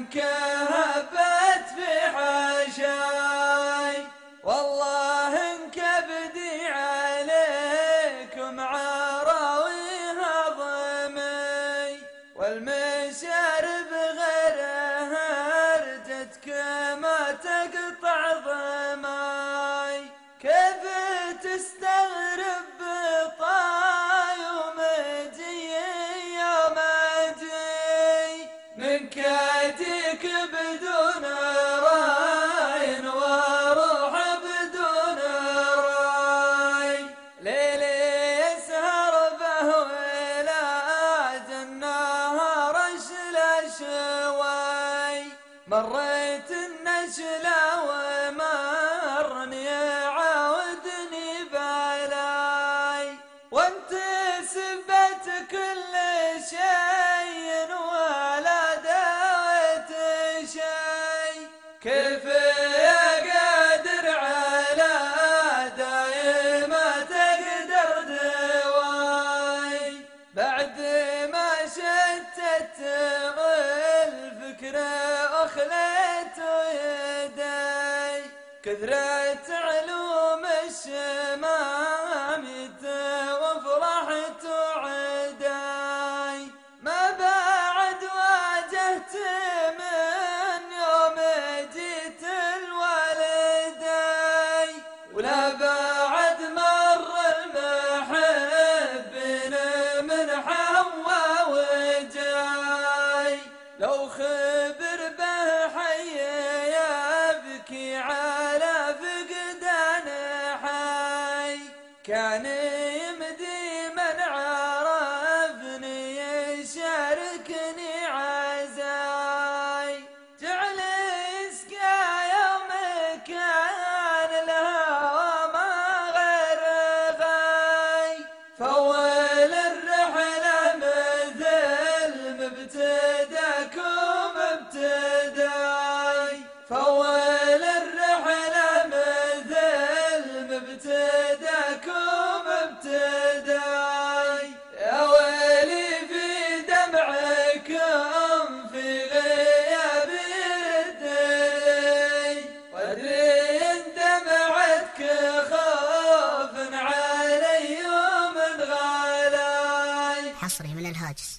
انكهبت في حاشاي، والله انكبدي عليكم عراويها ضمي، والمشارب غيرها ردتك ما تقطع ضماي. كيف تستغرب بطاي ومجي يوم اجي منك اتيك بدون راي واروح بدون راي. ليلي يسهر به ولا النهار اشلى شوي، مريت النشلة ومرني عاودني بالاي، وانت سبت كل شيء ولا داويت شيء. كيف يا قادر على داي ما تقدر دواي، بعد ما شتت الفكر أخليت يدي، كثرت علوم الشمام وفرحت عداي. ما بعد واجهت من يوم جيت الوالداي، ولا بعد مر المحبين من حوا وجاي. لو خبر به حي يبكي على فقدان حي، كان يمدي من عرفني يشاركني عزاي. جعل يسقى يوم كان الهوى ما غير غاي، فول الرحلة مثل مبتداكم ابتداي، فول الرحلة مثل مبتداكم ابتداي. يا ويلي في دمعكم في غياب الدلي، وادري ان دمعتك خوف علي من غلاي. حصري من الهاجس.